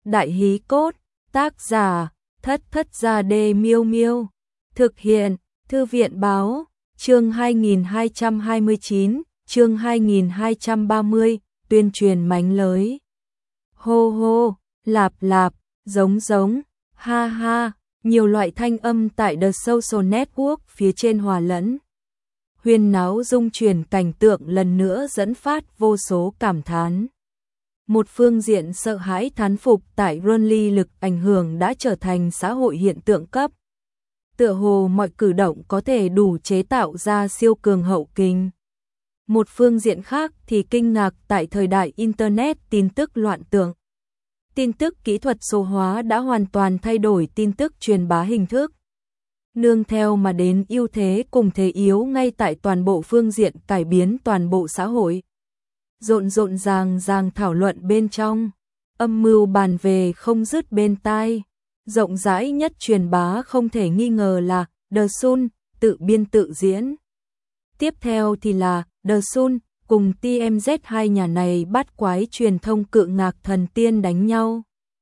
Đại hí cốt, tác giả, Thất Thất Gia Đê Miêu Miêu. Thực hiện, Thư viện báo, chương 2229, chương 2230, tuyên truyền mánh lới. Hô hô, lạp lạp, giống giống, ha ha, nhiều loại thanh âm tại The Social Network phía trên hòa lẫn. Huyên náo rung chuyển cảnh tượng lần nữa dẫn phát vô số cảm thán. Một phương diện sợ hãi thán phục tại Renly lực ảnh hưởng đã trở thành xã hội hiện tượng cấp. Tựa hồ mọi cử động có thể đủ chế tạo ra siêu cường hậu kinh. Một phương diện khác thì kinh ngạc tại thời đại Internet tin tức loạn tượng. Tin tức kỹ thuật số hóa đã hoàn toàn thay đổi tin tức truyền bá hình thức. Nương theo mà đến ưu thế cùng thế yếu ngay tại toàn bộ phương diện cải biến toàn bộ xã hội. Rộn ràng thảo luận bên trong, âm mưu bàn về không dứt bên tai. Rộng rãi nhất truyền bá không thể nghi ngờ là The Sun, tự biên tự diễn. Tiếp theo thì là The Sun cùng TMZ, hai nhà này bắt quái truyền thông cự ngạc thần tiên đánh nhau.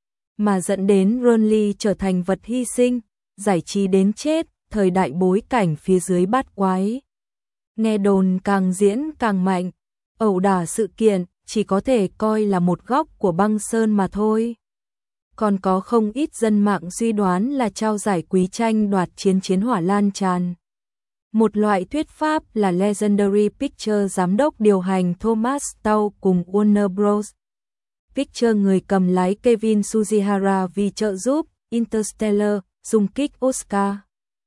Mà dẫn đến Renly trở thành vật hy sinh, giải trí đến chết, thời đại bối cảnh phía dưới bắt quái. Nghe đồn càng diễn càng mạnh, ẩu đả sự kiện chỉ có thể coi là một góc của băng sơn mà thôi. Còn có không ít dân mạng suy đoán là trao giải quý tranh đoạt chiến hỏa lan tràn. Một loại thuyết pháp là Legendary Pictures giám đốc điều hành Thomas Tau cùng Warner Bros. Pictures người cầm lái Kevin Sujihara vì trợ giúp Interstellar xung kích Oscar.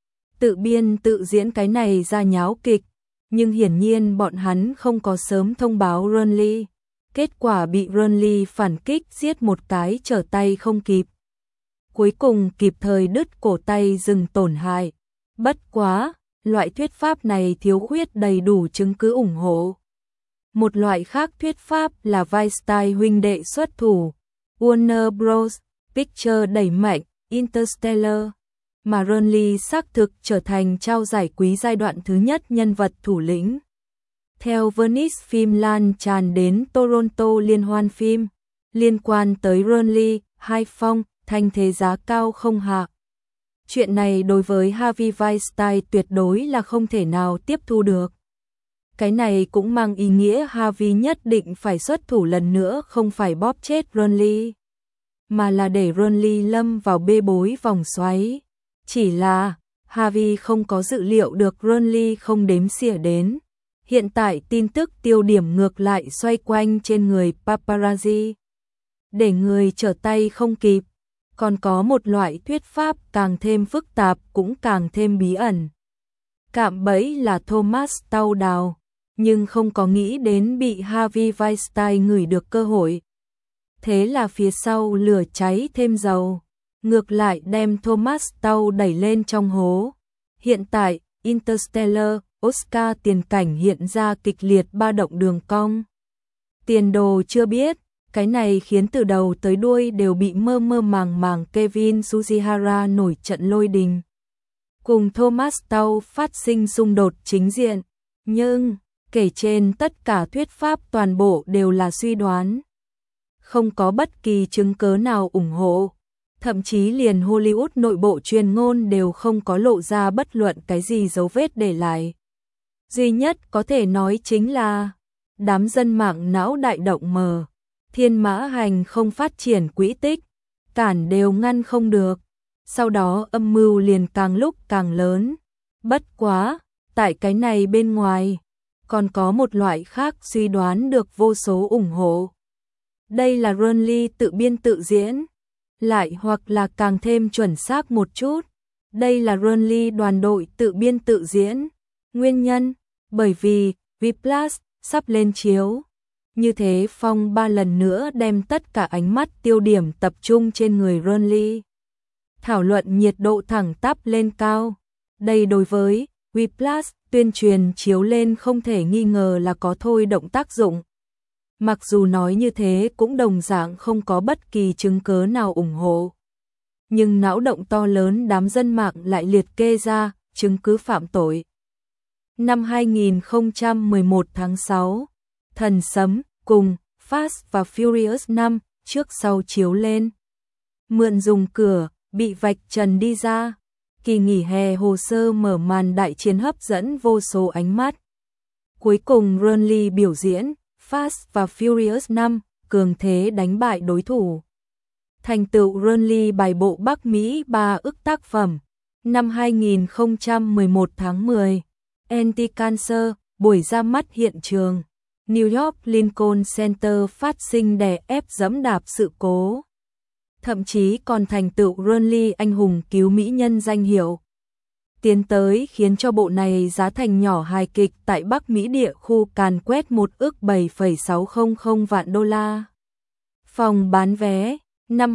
Tự biên tự diễn cái này ra nháo kịch, nhưng hiển nhiên bọn hắn không có sớm thông báo Renly. Kết quả bị Renly phản kích giết một cái trở tay không kịp. Cuối cùng kịp thời đứt cổ tay dừng tổn hại. Bất quá, loại thuyết pháp này thiếu khuyết đầy đủ chứng cứ ủng hộ. Một loại khác thuyết pháp là Weinstein huynh đệ xuất thủ. Warner Bros. Pictures đẩy mạnh Interstellar. Mà Renly xác thực trở thành trao giải quý giai đoạn thứ nhất nhân vật thủ lĩnh. Theo Venice phim lan tràn đến Toronto liên hoan phim, liên quan tới Renly, Hai Phong, thanh thế giá cao không hạ. Chuyện này đối với Harvey Weinstein tuyệt đối là không thể nào tiếp thu được. Cái này cũng mang ý nghĩa Harvey nhất định phải xuất thủ lần nữa, không phải bóp chết Renly, mà là để Renly lâm vào bê bối vòng xoáy. Chỉ là Harvey không có dự liệu được Renly không đếm xỉa đến. Hiện tại tin tức tiêu điểm ngược lại xoay quanh trên người paparazzi, để người trở tay không kịp. Còn có một loại thuyết pháp càng thêm phức tạp cũng càng thêm bí ẩn. Cạm bẫy là Thomas Tau đào, nhưng không có nghĩ đến bị Harvey Weinstein ngửi được cơ hội. Thế là phía sau lửa cháy thêm dầu, ngược lại đem Thomas Tau đẩy lên trong hố. Hiện tại, Interstellar, Oscar tiền cảnh hiện ra kịch liệt ba động đường cong. Tiền đồ chưa biết, cái này khiến từ đầu tới đuôi đều bị mơ màng Kevin Sujihara nổi trận lôi đình. Cùng Thomas Tau phát sinh xung đột chính diện, nhưng kể trên tất cả thuyết pháp toàn bộ đều là suy đoán. Không có bất kỳ chứng cứ nào ủng hộ. Thậm chí liền Hollywood nội bộ truyền ngôn đều không có lộ ra bất luận cái gì dấu vết để lại. Duy nhất có thể nói chính là đám dân mạng não đại động mờ, thiên mã hành không phát triển quỹ tích, cản đều ngăn không được. Sau đó âm mưu liền càng lúc càng lớn. Bất quá, tại cái này bên ngoài, còn có một loại khác suy đoán được vô số ủng hộ. Đây là Renly tự biên tự diễn. Lại hoặc là càng thêm chuẩn xác một chút, đây là Renly đoàn đội tự biên tự diễn. Nguyên nhân, bởi vì Whiplash sắp lên chiếu. Như thế Phong 3 lần nữa đem tất cả ánh mắt tiêu điểm tập trung trên người Renly. Thảo luận nhiệt độ thẳng tắp lên cao. Đây đối với Whiplash tuyên truyền chiếu lên không thể nghi ngờ là có thôi động tác dụng. Mặc dù nói như thế cũng đồng dạng không có bất kỳ chứng cứ nào ủng hộ. Nhưng não động to lớn đám dân mạng lại liệt kê ra chứng cứ phạm tội. Năm 2011 tháng 6, Thần Sấm cùng Fast và Furious 5 trước sau chiếu lên. mượn dùng cửa, bị vạch trần đi ra. Kỳ nghỉ hè hồ sơ mở màn đại chiến hấp dẫn vô số ánh mắt. Cuối cùng Burnley biểu diễn Fast và Furious 5, cường thế đánh bại đối thủ. Thành tựu Burnley bài bộ Bắc Mỹ 3 ức tác phẩm. Năm 2011 tháng 10, Anti-Cancer, buổi ra mắt hiện trường. New York Lincoln Center phát sinh đè ép dẫm đạp sự cố. Thậm chí còn thành tựu Burnley anh hùng cứu mỹ nhân danh hiệu. Tiến tới khiến cho bộ này giá thành nhỏ hài kịch tại Bắc Mỹ địa khu càn quét 1 ức 7,600 vạn đô la. Phòng bán vé, năm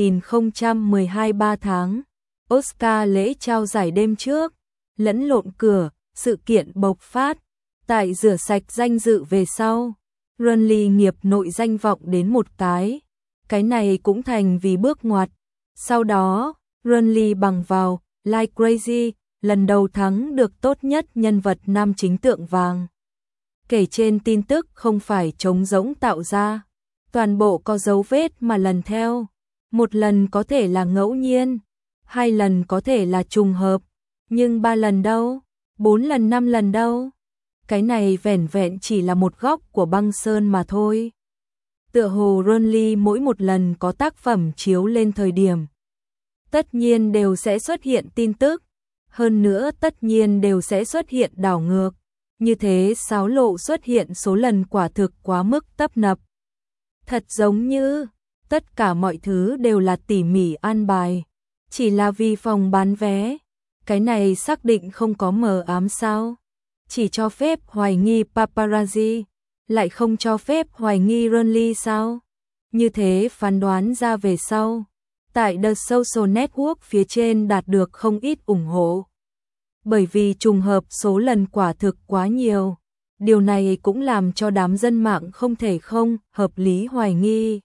2012 3 tháng, Oscar lễ trao giải đêm trước, lẫn lộn cửa, sự kiện bộc phát, tại rửa sạch danh dự về sau. Burnley nghiệp nội danh vọng đến một cái này cũng thành vì bước ngoặt. Sau đó, Burnley bằng vào Like Crazy, lần đầu thắng được tốt nhất nhân vật nam chính tượng vàng. Kể trên tin tức không phải trống rỗng tạo ra, toàn bộ có dấu vết mà lần theo. Một lần có thể là ngẫu nhiên, 2 lần có thể là trùng hợp, nhưng 3 lần đâu, 4 lần 5 lần đâu. Cái này vẻn vẹn chỉ là một góc của băng sơn mà thôi. Tựa hồ Burnley mỗi một lần có tác phẩm chiếu lên thời điểm, tất nhiên đều sẽ xuất hiện tin tức, hơn nữa tất nhiên đều sẽ xuất hiện đảo ngược. Như thế xáo lộ xuất hiện số lần quả thực quá mức tấp nập. Thật giống như tất cả mọi thứ đều là tỉ mỉ an bài, chỉ là vì phòng bán vé. Cái này xác định không có mờ ám sao? Chỉ cho phép hoài nghi paparazzi, lại không cho phép hoài nghi Burnley sao? Như thế phán đoán ra về sau, tại The Social Network phía trên đạt được không ít ủng hộ. Bởi vì trùng hợp số lần quả thực quá nhiều, điều này cũng làm cho đám dân mạng không thể không hợp lý hoài nghi.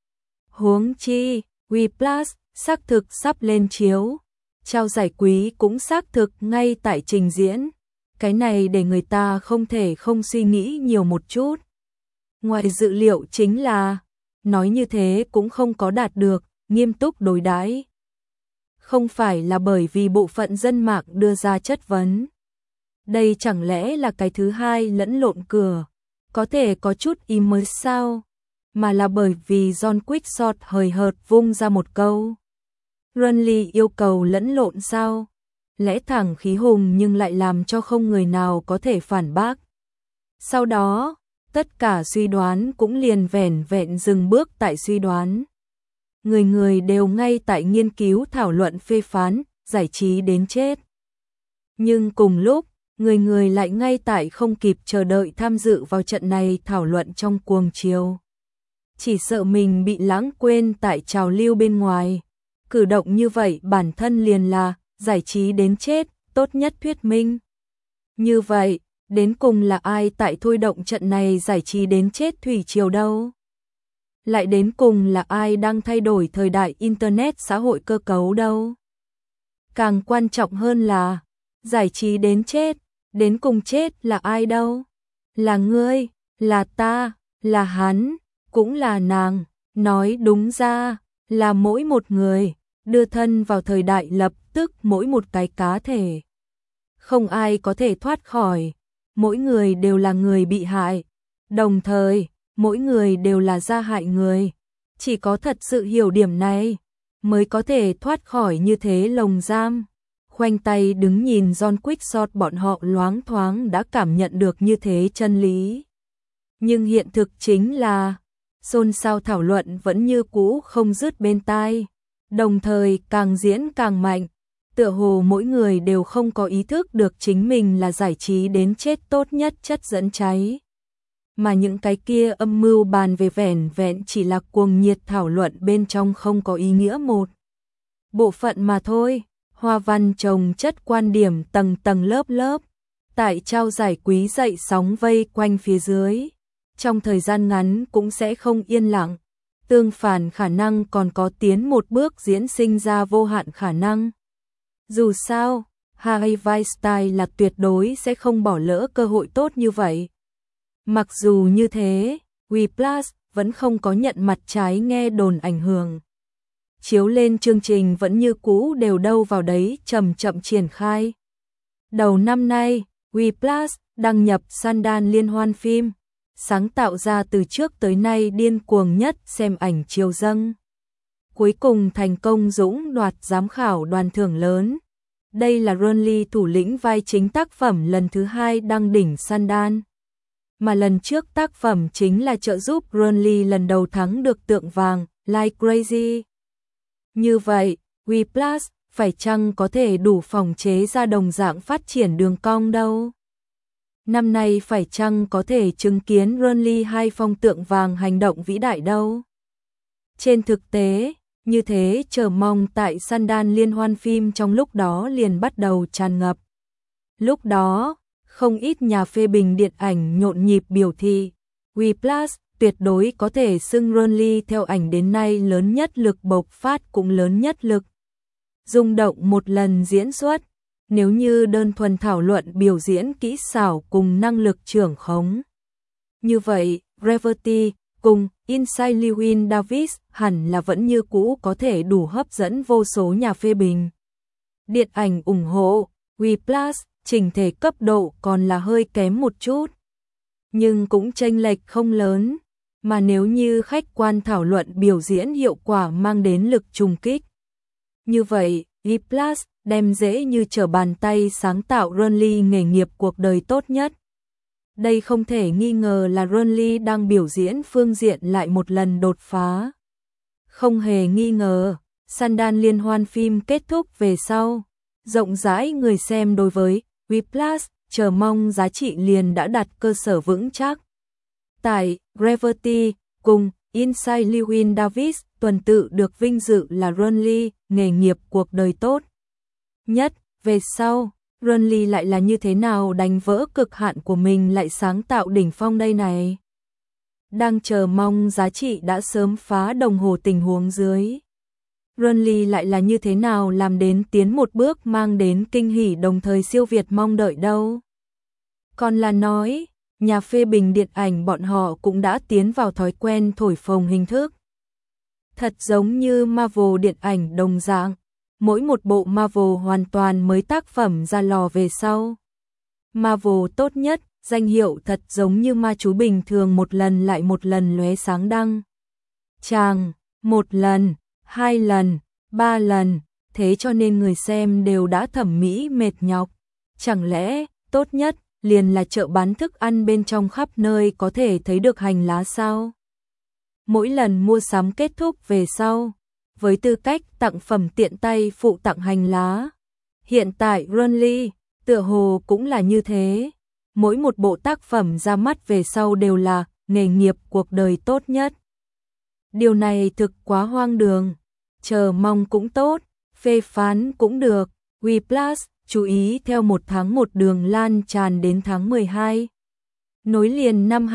Huống chi, Whiplash xác thực sắp lên chiếu, trao giải quý cũng xác thực ngay tại trình diễn. Cái này để người ta không thể không suy nghĩ nhiều một chút. Ngoài dự liệu chính là, nói như thế cũng không có đạt được, nghiêm túc đối đãi. Không phải là bởi vì bộ phận dân mạng đưa ra chất vấn. Đây chẳng lẽ là cái thứ hai lẫn lộn cửa, có thể có chút im mới sao? Mà là bởi vì John Quickshot hời hợt vung ra một câu. Burnley yêu cầu lẫn lộn sao? Lẽ thẳng khí hùng nhưng lại làm cho không người nào có thể phản bác. Sau đó, tất cả suy đoán cũng liền vẻn vẹn dừng bước tại suy đoán. Người người đều ngay tại nghiên cứu thảo luận phê phán, giải trí đến chết. Nhưng cùng lúc, người người lại ngay tại không kịp chờ đợi tham dự vào trận này thảo luận trong cuồng chiều. Chỉ sợ mình bị lãng quên tại trào lưu bên ngoài. Cử động như vậy bản thân liền là giải trí đến chết, tốt nhất thuyết minh. Như vậy, đến cùng là ai tại thôi động trận này giải trí đến chết thủy triều đâu? Lại đến cùng là ai đang thay đổi thời đại Internet xã hội cơ cấu đâu? Càng quan trọng hơn là, giải trí đến chết, đến cùng chết là ai đâu? Là ngươi, là ta, là hắn, cũng là nàng, nói đúng ra, là mỗi một người, đưa thân vào thời đại lập tức mỗi một cái cá thể. Không ai có thể thoát khỏi, mỗi người đều là người bị hại, đồng thời, mỗi người đều là gia hại người. Chỉ có thật sự hiểu điểm này, mới có thể thoát khỏi như thế lồng giam. Khoanh tay đứng nhìn John Quickshot bọn họ loáng thoáng đã cảm nhận được như thế chân lý. Nhưng hiện thực chính là, xôn xao thảo luận vẫn như cũ không dứt bên tai, đồng thời càng diễn càng mạnh, tựa hồ mỗi người đều không có ý thức được chính mình là giải trí đến chết tốt nhất chất dẫn cháy. Mà những cái kia âm mưu bàn về vẻn vẹn chỉ là cuồng nhiệt thảo luận bên trong không có ý nghĩa một bộ phận mà thôi. Hoa văn chồng chất quan điểm tầng tầng lớp lớp, tại trao giải quý dậy sóng vây quanh phía dưới. Trong thời gian ngắn cũng sẽ không yên lặng, tương phản khả năng còn có tiến một bước diễn sinh ra vô hạn khả năng. Dù sao, Harvey Weinstein là tuyệt đối sẽ không bỏ lỡ cơ hội tốt như vậy. Mặc dù như thế, Whiplash vẫn không có nhận mặt trái nghe đồn ảnh hưởng. chiếu lên chương trình vẫn như cũ đều đâu vào đấy chậm chậm triển khai. Đầu năm nay, WePlus đăng nhập Sundance liên hoan phim, sáng tạo ra từ trước tới nay điên cuồng nhất xem ảnh chiếu dâng. Cuối cùng thành công dũng đoạt giám khảo đoàn thưởng lớn. Đây là Ronly thủ lĩnh vai chính tác phẩm lần thứ 2 đăng đỉnh Sundance. Mà lần trước tác phẩm chính là trợ giúp Ronly lần đầu thắng được tượng vàng, Like Crazy. Như vậy, WePlus phải chăng có thể đủ phòng chế ra đồng dạng phát triển đường cong đâu? Năm nay phải chăng có thể chứng kiến Ronly 2 phong tượng vàng hành động vĩ đại đâu? Trên thực tế, như thế chờ mong tại Sundance liên hoan phim trong lúc đó liền bắt đầu tràn ngập. Lúc đó, không ít nhà phê bình điện ảnh nhộn nhịp biểu thị, WePlus tuyệt đối có thể xưng Ronly theo ảnh đến nay lớn nhất lực bộc phát cũng lớn nhất lực rung động một lần diễn xuất. Nếu như đơn thuần thảo luận biểu diễn kỹ xảo cùng năng lực trưởng khống. Như vậy, Gravity cùng Inside Llewyn Davis hẳn là vẫn như cũ có thể đủ hấp dẫn vô số nhà phê bình điện ảnh ủng hộ. WePlus chỉnh thể cấp độ còn là hơi kém một chút, nhưng cũng chênh lệch không lớn, mà nếu như khách quan thảo luận biểu diễn hiệu quả mang đến lực trùng kích. Như vậy, WePlus đem dễ như trở bàn tay sáng tạo Ronly nghề nghiệp cuộc đời tốt nhất. Đây không thể nghi ngờ là Ronly đang biểu diễn phương diện lại một lần đột phá. Không hề nghi ngờ, Sundance liên hoan phim kết thúc về sau, rộng rãi người xem đối với WePlus chờ mong giá trị liền đã đặt cơ sở vững chắc. Tại Gravity cùng Inside Llewyn Davis tuần tự được vinh dự là Ronly nghề nghiệp cuộc đời tốt nhất. Về sau, Ronly lại là như thế nào đánh vỡ cực hạn của mình lại sáng tạo đỉnh phong đây này? Đang chờ mong giá trị đã sớm phá đồng hồ tình huống dưới. Ronly lại là như thế nào làm đến tiến một bước mang đến kinh hỉ đồng thời siêu việt mong đợi đâu? Còn là nói, nhà phê bình điện ảnh bọn họ cũng đã tiến vào thói quen thổi phồng hình thức. Thật giống như Marvel điện ảnh đồng dạng, mỗi một bộ Marvel hoàn toàn mới tác phẩm ra lò về sau. Marvel tốt nhất, danh hiệu thật giống như ma chú bình thường một lần lại một lần lóe sáng đăng. Chàng, một lần, 2 lần, 3 lần, thế cho nên người xem đều đã thẩm mỹ mệt nhọc. Chẳng lẽ, tốt nhất, liền là chợ bán thức ăn bên trong khắp nơi có thể thấy được hành lá sao? Mỗi lần mua sắm kết thúc về sau, với tư cách tặng phẩm tiện tay phụ tặng hành lá. Hiện tại Ronly, tựa hồ cũng là như thế. Mỗi một bộ tác phẩm ra mắt về sau đều là nghề nghiệp cuộc đời tốt nhất. Điều này thực quá hoang đường. Chờ mong cũng tốt, phê phán cũng được. WePlus chú ý theo 1 tháng 1 đường lan tràn đến tháng 12. Nối liền năm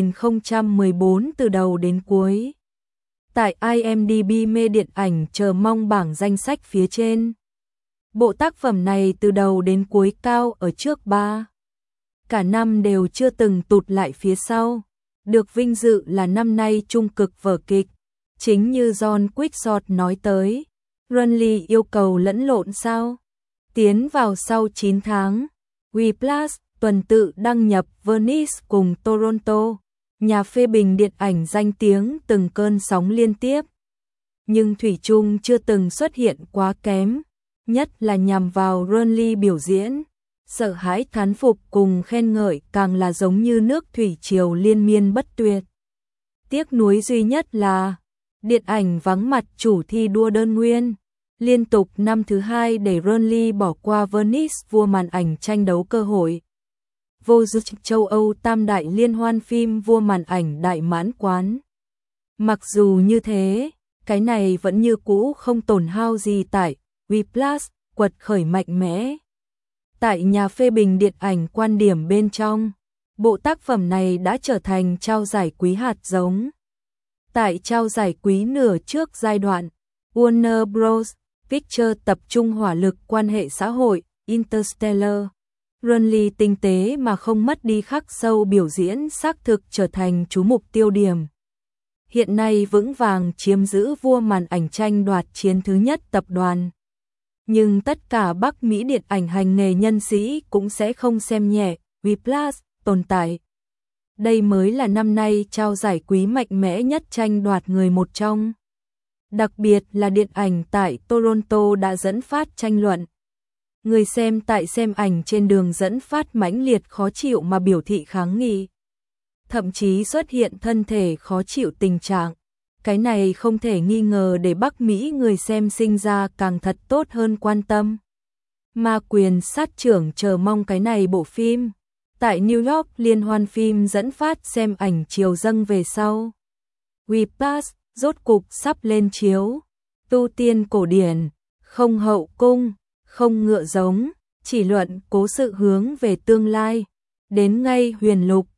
2014 từ đầu đến cuối. Tại IMDb mê điện ảnh chờ mong bảng danh sách phía trên. Bộ tác phẩm này từ đầu đến cuối cao ở trước 3. Cả năm đều chưa từng tụt lại phía sau. Được vinh dự là năm nay trung cực vở kịch. Chính như John Quixote nói tới, Ronly yêu cầu lẫn lộn sao? Tiến vào sau 9 tháng, WePlus tuần tự đăng nhập Venice cùng Toronto, nhà phê bình điện ảnh danh tiếng từng cơn sóng liên tiếp. Nhưng thủy chung chưa từng xuất hiện quá kém, nhất là nhằm vào Ronly biểu diễn. Sợ hãi thán phục cùng khen ngợi càng là giống như nước thủy triều liên miên bất tuyệt. Tiếc nuối duy nhất là điện ảnh vắng mặt chủ thi đua đơn nguyên. Liên tục năm thứ 2 để Ronly bỏ qua Venice vua màn ảnh tranh đấu cơ hội. Vô dự châu Âu tam đại liên hoan phim vua màn ảnh đại mãn quán. Mặc dù như thế, cái này vẫn như cũ không tổn hao gì tại WePlus quật khởi mạnh mẽ. Tại nhà phê bình điện ảnh quan điểm bên trong, bộ tác phẩm này đã trở thành trao giải quý hạt giống. Tại trao giải quý nửa trước giai đoạn, Warner Bros. Pictures tập trung hỏa lực quan hệ xã hội, Interstellar. Ronly tinh tế mà không mất đi khắc sâu biểu diễn xác thực trở thành chú mục tiêu điểm. hiện nay vững vàng chiếm giữ vua màn ảnh tranh đoạt chiến thứ nhất tập đoàn. Nhưng tất cả Bắc Mỹ điện ảnh hành nghề nhân sĩ cũng sẽ không xem nhẹ Whiplash tồn tại. Đây mới là năm nay trao giải quý mạnh mẽ nhất tranh đoạt người một trong. Đặc biệt là điện ảnh tại Toronto đã dẫn phát tranh luận. Người xem tại xem ảnh trên đường dẫn phát mãnh liệt khó chịu mà biểu thị kháng nghị. Thậm chí xuất hiện thân thể khó chịu tình trạng. Cái này không thể nghi ngờ để Bắc Mỹ người xem sinh ra càng thật tốt hơn quan tâm. Ma quyền sát trưởng chờ mong cái này bộ phim. Tại New York liên hoan phim dẫn phát xem ảnh chiều dâng về sau. Whiplash rốt cục sắp lên chiếu. Tu tiên cổ điển, không hậu cung, không ngựa giống, chỉ luận cố sự hướng về tương lai. Đến ngay huyền lục,